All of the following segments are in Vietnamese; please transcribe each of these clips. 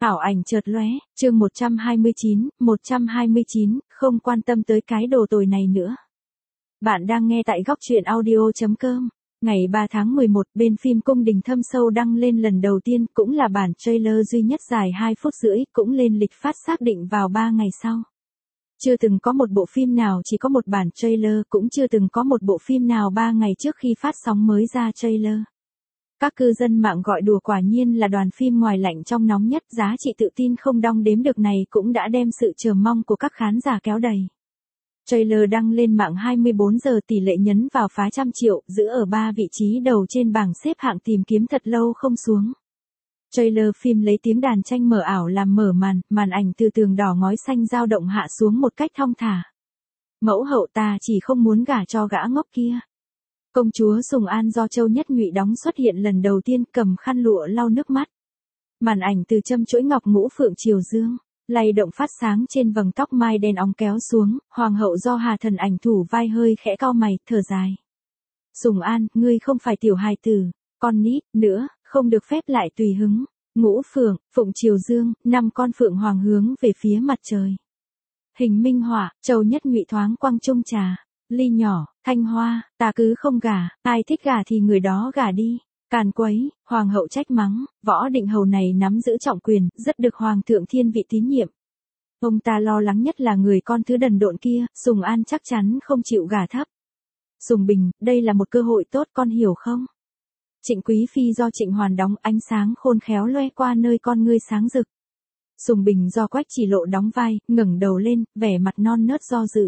Ảo ảnh chợt lóe, chương 129, không quan tâm tới cái đồ tồi này nữa. Bạn đang nghe tại góc truyện audio.com. Ngày 3 tháng 11, bên phim Cung đình thâm sâu đăng lên lần đầu tiên, cũng là bản trailer duy nhất dài 2 phút rưỡi, cũng lên lịch phát xác định vào 3 ngày sau. Chưa từng có một bộ phim nào chỉ có một bản trailer, cũng chưa từng có một bộ phim nào 3 ngày trước khi phát sóng mới ra trailer. Các cư dân mạng gọi đùa quả nhiên là đoàn phim ngoài lạnh trong nóng nhất, giá trị tự tin không đong đếm được này cũng đã đem sự chờ mong của các khán giả kéo đầy. Trailer đăng lên mạng 24 giờ tỷ lệ nhấn vào phá trăm triệu, giữ ở 3 vị trí đầu trên bảng xếp hạng tìm kiếm thật lâu không xuống. Trailer phim lấy tiếng đàn tranh mờ ảo làm mở màn ảnh từ tường đỏ ngói xanh dao động hạ xuống một cách thong thả. Mẫu hậu ta chỉ không muốn gả cho gã ngốc kia. Công chúa Sùng An do Châu Nhất Nhụy đóng xuất hiện lần đầu tiên cầm khăn lụa lau nước mắt. Màn ảnh từ châm chuỗi ngọc ngũ phượng triều dương, lay động phát sáng trên vầng tóc mai đen óng kéo xuống, hoàng hậu do Hà Thần ảnh thủ vai hơi khẽ cau mày, thở dài. Sùng An, ngươi không phải tiểu hài tử, con nít, nữa, không được phép lại tùy hứng. Ngũ phượng, phụng triều dương, 5 con phượng hoàng hướng về phía mặt trời. Hình minh họa, Châu Nhất Nhụy thoáng quăng chung trà. Ly nhỏ, Thanh Hoa, ta cứ không gả, ai thích gả thì người đó gả đi. Càn quấy, hoàng hậu trách mắng, Võ Định Hầu này nắm giữ trọng quyền, rất được hoàng thượng thiên vị tín nhiệm. Ông ta lo lắng nhất là người con thứ đần độn kia, Sùng An chắc chắn không chịu gả thấp. Sùng Bình, đây là một cơ hội tốt, con hiểu không? Trịnh Quý Phi do Trịnh Hoàn đóng, ánh sáng khôn khéo loe qua nơi con ngươi sáng rực. Sùng Bình do Quách Chỉ Lộ đóng vai, ngẩng đầu lên, vẻ mặt non nớt do dự.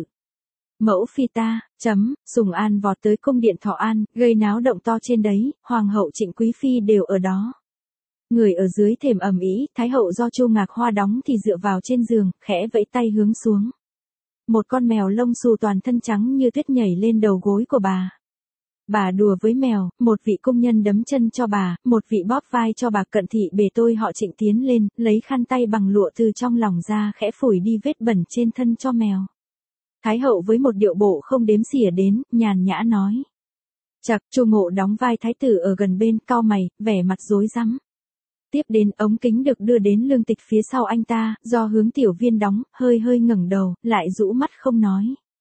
Mẫu phi ta, Sùng An vọt tới cung điện Thọ An, gây náo động to trên đấy, hoàng hậu Trịnh Quý Phi đều ở đó. Người ở dưới thềm ầm ĩ, thái hậu do Chu Ngạc Hoa đóng thì dựa vào trên giường, khẽ vẫy tay hướng xuống. Một con mèo lông xù toàn thân trắng như tuyết nhảy lên đầu gối của bà. Bà đùa với mèo, một vị công nhân đấm chân cho bà, một vị bóp vai cho bà. Cận thị bề tôi họ Trịnh tiến lên, lấy khăn tay bằng lụa từ trong lòng ra khẽ phủi đi vết bẩn trên thân cho mèo. Thái hậu với một điệu bộ không đếm xỉa đến, nhàn nhã nói. Chậc, Chu Ngộ đóng vai thái tử ở gần bên, cau mày, vẻ mặt rối rắm. Tiếp đến ống kính được đưa đến Lương Tịch phía sau anh ta, do Hướng Tiểu Viên đóng, hơi ngẩng đầu, lại rũ mắt không nói.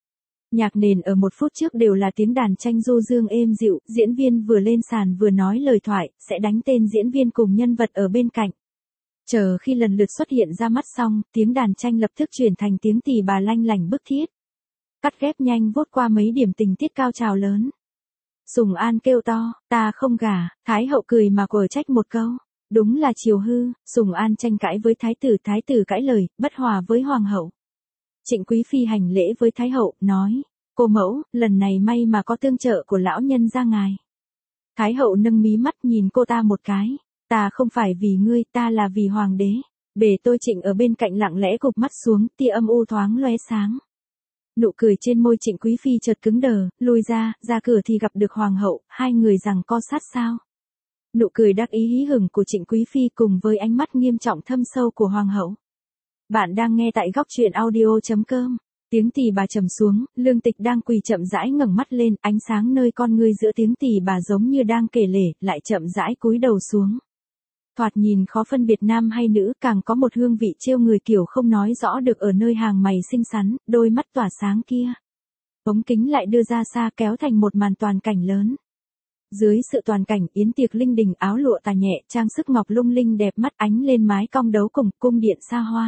Nhạc nền ở 1 phút trước đều là tiếng đàn tranh du dương êm dịu, diễn viên vừa lên sàn vừa nói lời thoại, sẽ đánh tên diễn viên cùng nhân vật ở bên cạnh. Chờ khi lần lượt xuất hiện ra mắt xong, tiếng đàn tranh lập tức chuyển thành tiếng tỳ bà lanh lảnh bức thiết. Cắt ghép nhanh vút qua mấy điểm tình tiết cao trào lớn. Sùng An kêu to, ta không gả, thái hậu cười mà quở trách một câu. Đúng là chiều hư, Sùng An tranh cãi với thái tử cãi lời, bất hòa với hoàng hậu. Trịnh Quý Phi hành lễ với thái hậu, nói, cô mẫu, lần này may mà có tương trợ của lão nhân gia ngài. Thái hậu nâng mí mắt nhìn cô ta một cái, ta không phải vì ngươi, ta là vì hoàng đế. Bề tôi Trịnh ở bên cạnh lặng lẽ gục mắt xuống, tia âm u thoáng lóe sáng. Nụ cười trên môi Trịnh Quý Phi chợt cứng đờ, lui ra cửa thì gặp được hoàng hậu, hai người giằng co sát sao. Nụ cười đắc ý hí hửng của Trịnh Quý Phi cùng với ánh mắt nghiêm trọng thâm sâu của hoàng hậu. Bạn đang nghe tại góc truyện audio.com. Tiếng tỳ bà trầm xuống, Lương Tịch đang quỳ chậm rãi ngẩng mắt lên, ánh sáng nơi con ngươi giữa tiếng tỳ bà giống như đang kể lể, lại chậm rãi cúi đầu xuống. Thoạt nhìn khó phân biệt nam hay nữ, càng có một hương vị trêu người kiểu không nói rõ được ở nơi hàng mày xinh xắn, đôi mắt tỏa sáng kia. Ống kính lại đưa ra xa kéo thành một màn toàn cảnh lớn. Dưới sự toàn cảnh, yến tiệc linh đình, áo lụa tà nhẹ, trang sức ngọc lung linh đẹp mắt ánh lên mái cong đấu cùng, cung điện xa hoa.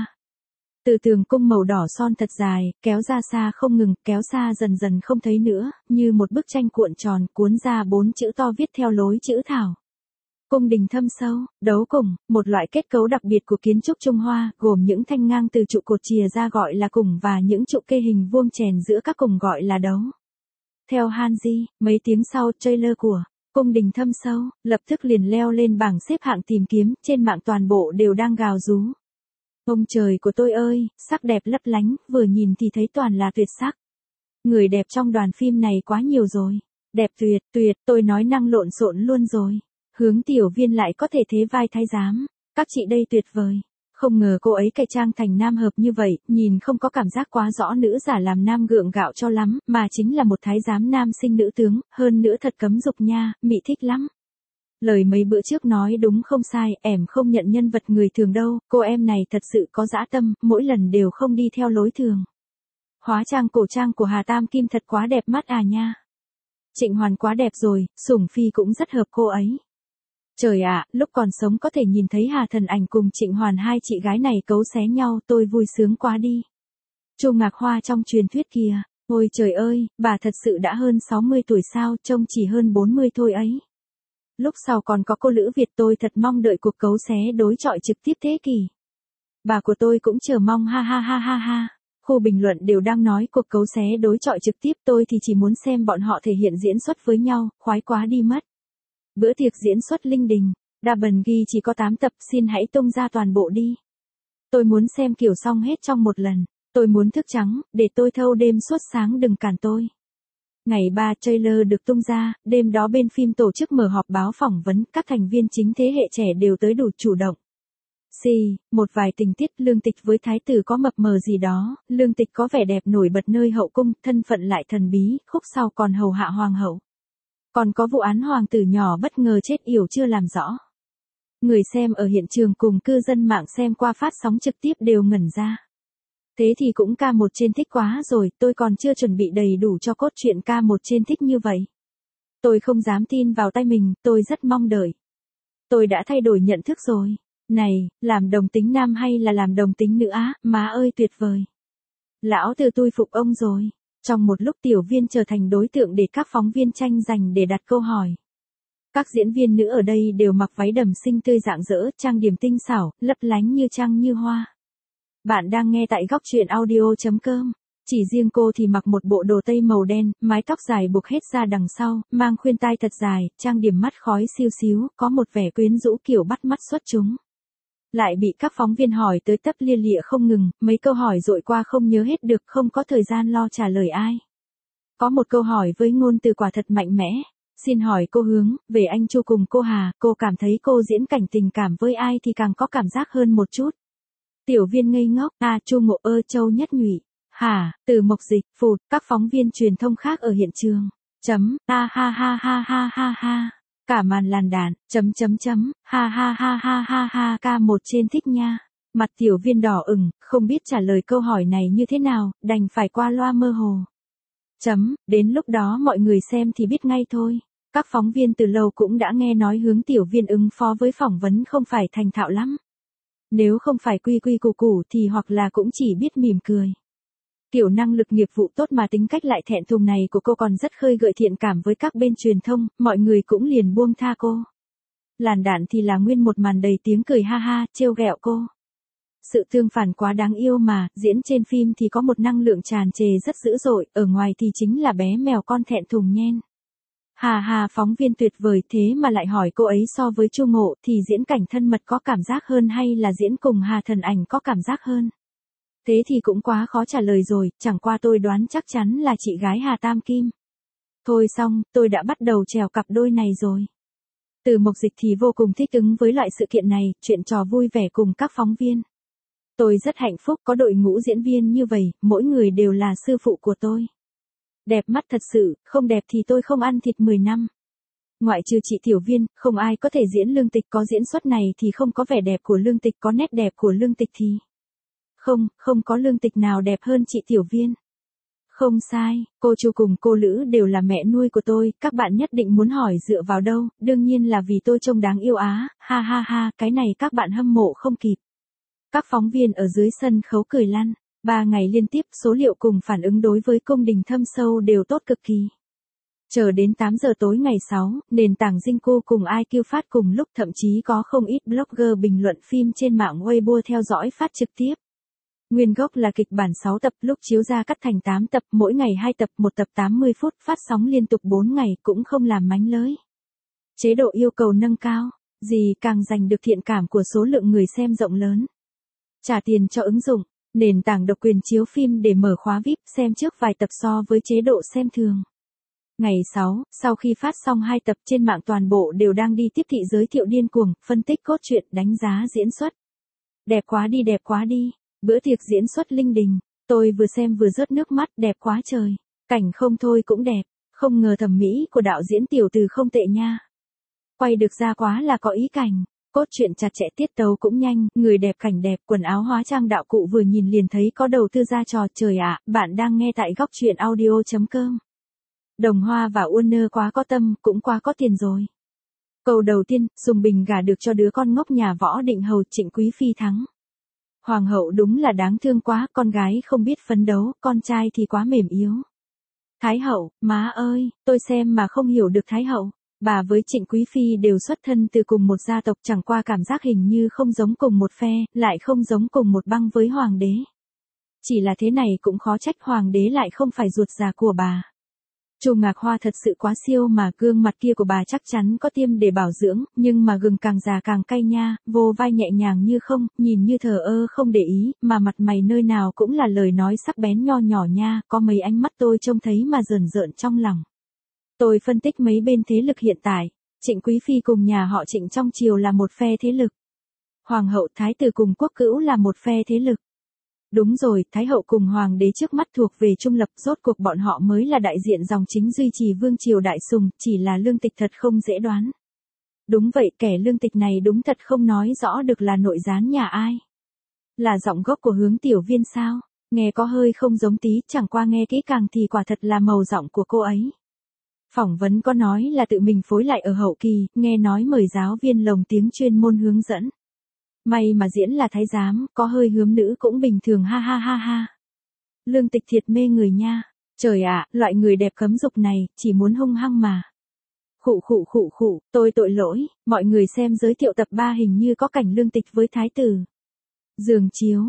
Từ tường cung màu đỏ son thật dài, kéo ra xa không ngừng, kéo xa dần không thấy nữa, như một bức tranh cuộn tròn, cuốn ra 4 chữ to viết theo lối chữ thảo. Cung đình thâm sâu, đấu cùng, một loại kết cấu đặc biệt của kiến trúc Trung Hoa, gồm những thanh ngang từ trụ cột chìa ra gọi là cùng và những trụ kê hình vuông chèn giữa các cùng gọi là đấu. Theo Hanji, mấy tiếng sau, trailer của Cung đình thâm sâu, lập tức liền leo lên bảng xếp hạng tìm kiếm, trên mạng toàn bộ đều đang gào rú. Ông trời của tôi ơi, sắc đẹp lấp lánh, vừa nhìn thì thấy toàn là tuyệt sắc. Người đẹp trong đoàn phim này quá nhiều rồi. Đẹp tuyệt, tôi nói năng lộn xộn luôn rồi. Hướng Tiểu Viên lại có thể thế vai thái giám. Các chị đây tuyệt vời. Không ngờ cô ấy cải trang thành nam hợp như vậy, nhìn không có cảm giác quá rõ nữ giả làm nam gượng gạo cho lắm, mà chính là một thái giám nam sinh nữ tướng, hơn nữa thật cấm dục nha, mị thích lắm. Lời mấy bữa trước nói đúng không sai, em không nhận nhân vật người thường đâu, cô em này thật sự có dã tâm, mỗi lần đều không đi theo lối thường. Hóa trang cổ trang của Hà Tam Kim thật quá đẹp mắt à nha. Trịnh Hoàn quá đẹp rồi, Sủng Phi cũng rất hợp cô ấy. Trời ạ, lúc còn sống có thể nhìn thấy Hà Thần Ảnh cùng Trịnh Hoàn hai chị gái này cấu xé nhau, tôi vui sướng quá đi. Chu Ngạc Hoa trong truyền thuyết kìa, ôi trời ơi, bà thật sự đã hơn 60 tuổi sao, trông chỉ hơn 40 thôi ấy. Lúc sau còn có cô Lữ Việt, tôi thật mong đợi cuộc cấu xé đối chọi trực tiếp thế kỷ. Bà của tôi cũng chờ mong ha ha ha ha ha. Khu bình luận đều đang nói cuộc cấu xé đối chọi trực tiếp, tôi thì chỉ muốn xem bọn họ thể hiện diễn xuất với nhau, khoái quá đi mất. Bữa tiệc diễn xuất linh đình, Double ghi chỉ có 8 tập, xin hãy tung ra toàn bộ đi. Tôi muốn xem kiểu xong hết trong một lần, tôi muốn thức trắng, để tôi thâu đêm suốt sáng đừng cản tôi. Ngày 3 trailer được tung ra, đêm đó bên phim tổ chức mở họp báo phỏng vấn, các thành viên chính thế hệ trẻ đều tới đủ chủ động. Một vài tình tiết Lương Tịch với Thái tử có mập mờ gì đó, Lương Tịch có vẻ đẹp nổi bật nơi hậu cung, thân phận lại thần bí, khúc sau còn hầu hạ hoàng hậu. Còn có vụ án hoàng tử nhỏ bất ngờ chết yểu chưa làm rõ. Người xem ở hiện trường cùng cư dân mạng xem qua phát sóng trực tiếp đều ngẩn ra. Thế thì cũng K1 trên thích quá rồi, tôi còn chưa chuẩn bị đầy đủ cho cốt truyện K1 trên thích như vậy. Tôi không dám tin vào tay mình, tôi rất mong đợi. Tôi đã thay đổi nhận thức rồi. Này, làm đồng tính nam hay là làm đồng tính nữ á, má ơi tuyệt vời. Lão Từ tôi phục ông rồi. Trong một lúc Tiểu Viên trở thành đối tượng để các phóng viên tranh giành để đặt câu hỏi. Các diễn viên nữ ở đây đều mặc váy đầm xinh tươi rạng rỡ, trang điểm tinh xảo, lấp lánh như trăng như hoa. Bạn đang nghe tại góc truyện audio.com. Chỉ riêng cô thì mặc một bộ đồ tây màu đen, mái tóc dài buộc hết ra đằng sau, mang khuyên tai thật dài, trang điểm mắt khói siêu xíu, có một vẻ quyến rũ kiểu bắt mắt xuất chúng. Lại bị các phóng viên hỏi tới tấp lia lịa không ngừng, mấy câu hỏi dội qua không nhớ hết được, không có thời gian lo trả lời ai. Có một câu hỏi với ngôn từ quả thật mạnh mẽ. Xin hỏi cô Hướng, về anh Chu cùng cô Hà, cô cảm thấy cô diễn cảnh tình cảm với ai thì càng có cảm giác hơn một chút. Tiểu Viên ngây ngốc, Chu Ngộ ơ Châu Nhất Nhụy, Hà, Từ Mộc Dịch, Phụt, các phóng viên truyền thông khác ở hiện trường. Ha ha ha ha ha ha ha. Cả màn làn đạn, ha ha ha ha ha ha, K1 trên thích nha. Mặt Tiểu Viên đỏ ửng, không biết trả lời câu hỏi này như thế nào, đành phải qua loa mơ hồ. Đến lúc đó mọi người xem thì biết ngay thôi. Các phóng viên từ lâu cũng đã nghe nói hướng Tiểu Viên ứng phó với phỏng vấn không phải thành thạo lắm. Nếu không phải quy quy củ củ thì hoặc là cũng chỉ biết mỉm cười. Kiểu năng lực nghiệp vụ tốt mà tính cách lại thẹn thùng này của cô còn rất khơi gợi thiện cảm với các bên truyền thông, mọi người cũng liền buông tha cô. Làn đạn thì là nguyên một màn đầy tiếng cười ha ha, trêu ghẹo cô. Sự tương phản quá đáng yêu mà, diễn trên phim thì có một năng lượng tràn trề rất dữ dội, ở ngoài thì chính là bé mèo con thẹn thùng nhen. Hà hà, phóng viên tuyệt vời, thế mà lại hỏi cô ấy so với Chu Ngộ thì diễn cảnh thân mật có cảm giác hơn hay là diễn cùng Hà Thần Ảnh có cảm giác hơn? Thế thì cũng quá khó trả lời rồi, chẳng qua tôi đoán chắc chắn là chị gái Hà Tam Kim. Thôi xong, tôi đã bắt đầu trèo cặp đôi này rồi. Từ Mộc Dịch thì vô cùng thích ứng với loại sự kiện này, chuyện trò vui vẻ cùng các phóng viên. Tôi rất hạnh phúc có đội ngũ diễn viên như vậy, mỗi người đều là sư phụ của tôi. Đẹp mắt thật sự, không đẹp thì tôi không ăn thịt 10 năm. Ngoại trừ chị Tiểu Viên, không ai có thể diễn Lương Tịch, có diễn xuất này thì không có vẻ đẹp của Lương Tịch, có nét đẹp của Lương Tịch thì... Không có Lương Tịch nào đẹp hơn chị Tiểu Viên. Không sai, cô Chu cùng cô Lữ đều là mẹ nuôi của tôi, các bạn nhất định muốn hỏi dựa vào đâu, đương nhiên là vì tôi trông đáng yêu á, ha ha ha, cái này các bạn hâm mộ không kịp. Các phóng viên ở dưới sân khấu cười lăn, 3 ngày liên tiếp số liệu cùng phản ứng đối với cung đình thâm sâu đều tốt cực kỳ. Chờ đến 8 giờ tối ngày 6, nền tảng Zinku cùng IQ phát cùng lúc, thậm chí có không ít blogger bình luận phim trên mạng Weibo theo dõi phát trực tiếp. Nguyên gốc là kịch bản 6 tập, lúc chiếu ra cắt thành 8 tập, mỗi ngày 2 tập, một tập 80 phút, phát sóng liên tục 4 ngày, cũng không làm mánh lới. Chế độ yêu cầu nâng cao, gì càng giành được thiện cảm của số lượng người xem rộng lớn. Trả tiền cho ứng dụng, nền tảng độc quyền chiếu phim để mở khóa VIP, xem trước vài tập so với chế độ xem thường. Ngày 6, sau khi phát xong 2 tập, trên mạng toàn bộ đều đang đi tiếp thị giới thiệu điên cuồng, phân tích cốt truyện, đánh giá diễn xuất. Đẹp quá đi, đẹp quá đi. Bữa tiệc diễn xuất linh đình, tôi vừa xem vừa rớt nước mắt, đẹp quá trời. Cảnh không thôi cũng đẹp, không ngờ thẩm mỹ của đạo diễn Tiểu Từ không tệ nha. Quay được ra quá là có ý cảnh. Cốt truyện chặt chẽ, tiết tấu cũng nhanh, người đẹp cảnh đẹp, quần áo hóa trang đạo cụ vừa nhìn liền thấy có đầu tư ra trò. Trời ạ, bạn đang nghe tại góc truyện audio.com. Đồng Hoa và Warner quá có tâm, cũng quá có tiền rồi. Câu đầu tiên, Sùng Bình gả được cho đứa con ngốc nhà Võ Định Hầu, Trịnh Quý Phi thắng. Hoàng hậu đúng là đáng thương quá, con gái không biết phấn đấu, con trai thì quá mềm yếu. Thái hậu, má ơi, tôi xem mà không hiểu được Thái hậu. Bà với Trịnh Quý Phi đều xuất thân từ cùng một gia tộc, chẳng qua cảm giác hình như không giống cùng một phe, lại không giống cùng một băng với hoàng đế. Chỉ là thế này cũng khó trách hoàng đế lại không phải ruột già của bà. Chu Ngạc Hoa thật sự quá siêu mà, gương mặt kia của bà chắc chắn có tiêm để bảo dưỡng, nhưng mà gừng càng già càng cay nha, vô vai nhẹ nhàng như không, nhìn như thờ ơ không để ý, mà mặt mày nơi nào cũng là lời nói sắc bén nho nhỏ nha, có mấy ánh mắt tôi trông thấy mà rờn rợn trong lòng. Tôi phân tích mấy bên thế lực hiện tại, Trịnh Quý Phi cùng nhà họ Trịnh trong triều là một phe thế lực. Hoàng hậu Thái tử cùng quốc cữu là một phe thế lực. Đúng rồi, Thái hậu cùng hoàng đế trước mắt thuộc về trung lập, rốt cuộc bọn họ mới là đại diện dòng chính duy trì vương triều đại sùng, chỉ là lương tịch thật không dễ đoán. Đúng vậy, kẻ lương tịch này đúng thật không nói rõ được là nội gián nhà ai. Là giọng gốc của Hướng Tiểu Viên sao? Nghe có hơi không giống tí, chẳng qua nghe kỹ càng thì quả thật là màu giọng của cô ấy. Phỏng vấn có nói là tự mình phối lại ở hậu kỳ, nghe nói mời giáo viên lồng tiếng chuyên môn hướng dẫn. May mà diễn là thái giám, có hơi hướng nữ cũng bình thường, ha ha ha ha. Lương tịch thiệt mê người nha. Trời ạ, loại người đẹp cấm dục này, chỉ muốn hung hăng mà. Khụ, tôi tội lỗi, mọi người xem giới thiệu tập 3 hình như có cảnh lương tịch với thái tử. Giường chiếu,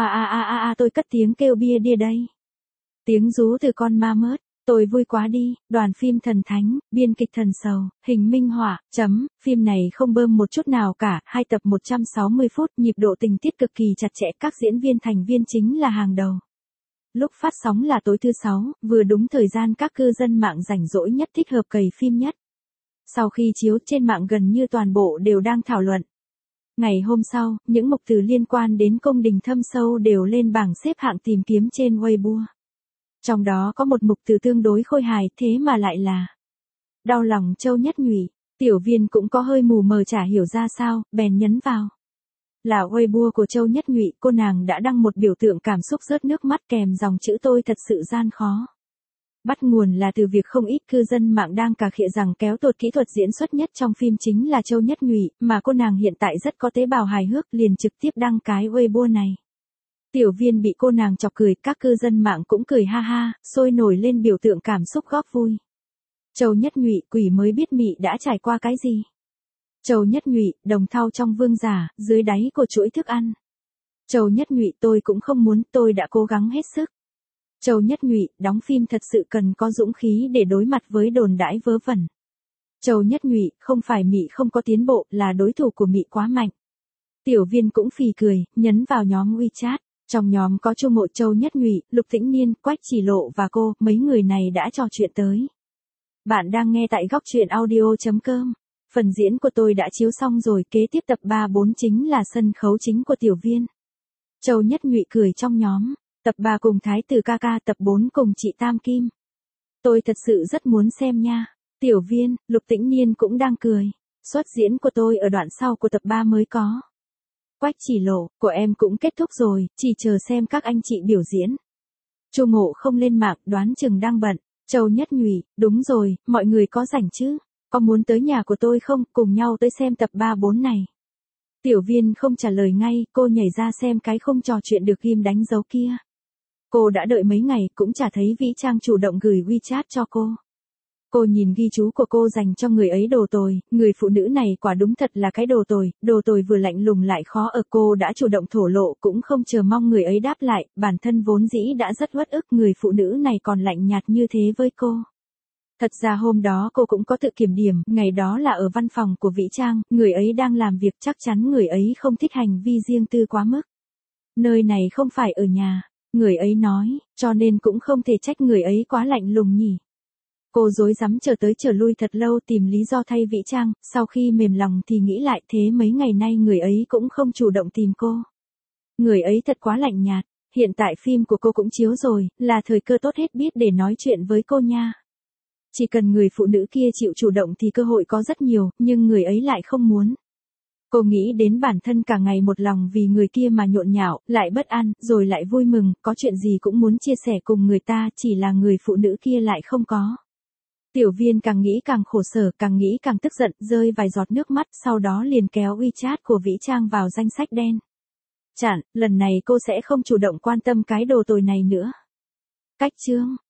wow, tôi cất tiếng kêu bia đia đây. Tiếng rú từ con ma mớt. Tôi vui quá đi, đoàn phim thần thánh, biên kịch thần sầu, hình minh họa, phim này không bơm một chút nào cả, 2 tập 160 phút, nhịp độ tình tiết cực kỳ chặt chẽ, các diễn viên thành viên chính là hàng đầu. Lúc phát sóng là tối thứ 6, vừa đúng thời gian các cư dân mạng rảnh rỗi nhất, thích hợp cày phim nhất. Sau khi chiếu trên mạng gần như toàn bộ đều đang thảo luận. Ngày hôm sau, những mục từ liên quan đến cung đình thâm sâu đều lên bảng xếp hạng tìm kiếm trên Weibo. Trong đó có một mục từ tương đối khôi hài, thế mà lại là đau lòng Châu Nhất Nhụy. Tiểu Viên cũng có hơi mù mờ chả hiểu ra sao, bèn nhấn vào. Là Weibo của Châu Nhất Nhụy, cô nàng đã đăng một biểu tượng cảm xúc rớt nước mắt kèm dòng chữ tôi thật sự gian khó. Bắt nguồn là từ việc không ít cư dân mạng đang cà khịa rằng kéo tột kỹ thuật diễn xuất nhất trong phim chính là Châu Nhất Nhụy, mà cô nàng hiện tại rất có tế bào hài hước, liền trực tiếp đăng cái Weibo này. Tiểu Viên bị cô nàng chọc cười, các cư dân mạng cũng cười ha ha, sôi nổi lên biểu tượng cảm xúc góp vui. Châu Nhất Nhụy, quỷ mới biết mị đã trải qua cái gì. Châu Nhất Nhụy, đồng thau trong vương giả, dưới đáy của chuỗi thức ăn. Châu Nhất Nhụy, tôi cũng không muốn, tôi đã cố gắng hết sức. Châu Nhất Nhụy, đóng phim thật sự cần có dũng khí để đối mặt với đồn đãi vớ vẩn. Châu Nhất Nhụy, không phải mị không có tiến bộ, là đối thủ của mị quá mạnh. Tiểu Viên cũng phì cười, nhấn vào nhóm WeChat. Trong nhóm có Chu Mộ, Châu Nhất Nhụy, Lục Tĩnh Niên, Quách Chỉ Lộ và cô, mấy người này đã trò chuyện tới. Bạn đang nghe tại góc truyện audio.com. Phần diễn của tôi đã chiếu xong rồi, kế tiếp tập 3-4 chính là sân khấu chính của Tiểu Viên. Châu Nhất Nhụy cười trong nhóm, tập 3 cùng Thái tử ca ca, tập 4 cùng chị Tam Kim. Tôi thật sự rất muốn xem nha. Tiểu Viên, Lục Tĩnh Niên cũng đang cười. Xuất diễn của tôi ở đoạn sau của tập 3 mới có. Quách Chỉ Lộ, của em cũng kết thúc rồi, chỉ chờ xem các anh chị biểu diễn. Chu Mộ không lên mạng, đoán chừng đang bận. Châu Nhất Nhụy, đúng rồi, mọi người có rảnh chứ? Có muốn tới nhà của tôi không, cùng nhau tới xem tập 3-4 này? Tiểu Viên không trả lời ngay, cô nhảy ra xem cái khung trò chuyện được ghim đánh dấu kia. Cô đã đợi mấy ngày, cũng chả thấy Vĩ Trang chủ động gửi WeChat cho cô. Cô nhìn ghi chú của cô dành cho người ấy đồ tồi, người phụ nữ này quả đúng thật là cái đồ tồi vừa lạnh lùng lại khó ở. Cô đã chủ động thổ lộ, cũng không chờ mong người ấy đáp lại, bản thân vốn dĩ đã rất uất ức, người phụ nữ này còn lạnh nhạt như thế với cô. Thật ra hôm đó cô cũng có tự kiểm điểm, ngày đó là ở văn phòng của Vĩ Trang, người ấy đang làm việc, chắc chắn người ấy không thích hành vi riêng tư quá mức. Nơi này không phải ở nhà, người ấy nói, cho nên cũng không thể trách người ấy quá lạnh lùng nhỉ. Cô rối rắm chờ tới chờ lui thật lâu tìm lý do thay Vĩ Trang, sau khi mềm lòng thì nghĩ lại thế mấy ngày nay người ấy cũng không chủ động tìm cô. Người ấy thật quá lạnh nhạt, hiện tại phim của cô cũng chiếu rồi, là thời cơ tốt hết biết để nói chuyện với cô nha. Chỉ cần người phụ nữ kia chịu chủ động thì cơ hội có rất nhiều, nhưng người ấy lại không muốn. Cô nghĩ đến bản thân cả ngày một lòng vì người kia mà nhộn nhạo, lại bất an, rồi lại vui mừng, có chuyện gì cũng muốn chia sẻ cùng người ta, chỉ là người phụ nữ kia lại không có. Tiểu Viên càng nghĩ càng khổ sở, càng nghĩ càng tức giận, rơi vài giọt nước mắt, sau đó liền kéo WeChat của Vĩ Trang vào danh sách đen. Chặn, lần này cô sẽ không chủ động quan tâm cái đồ tồi này nữa. Cách chương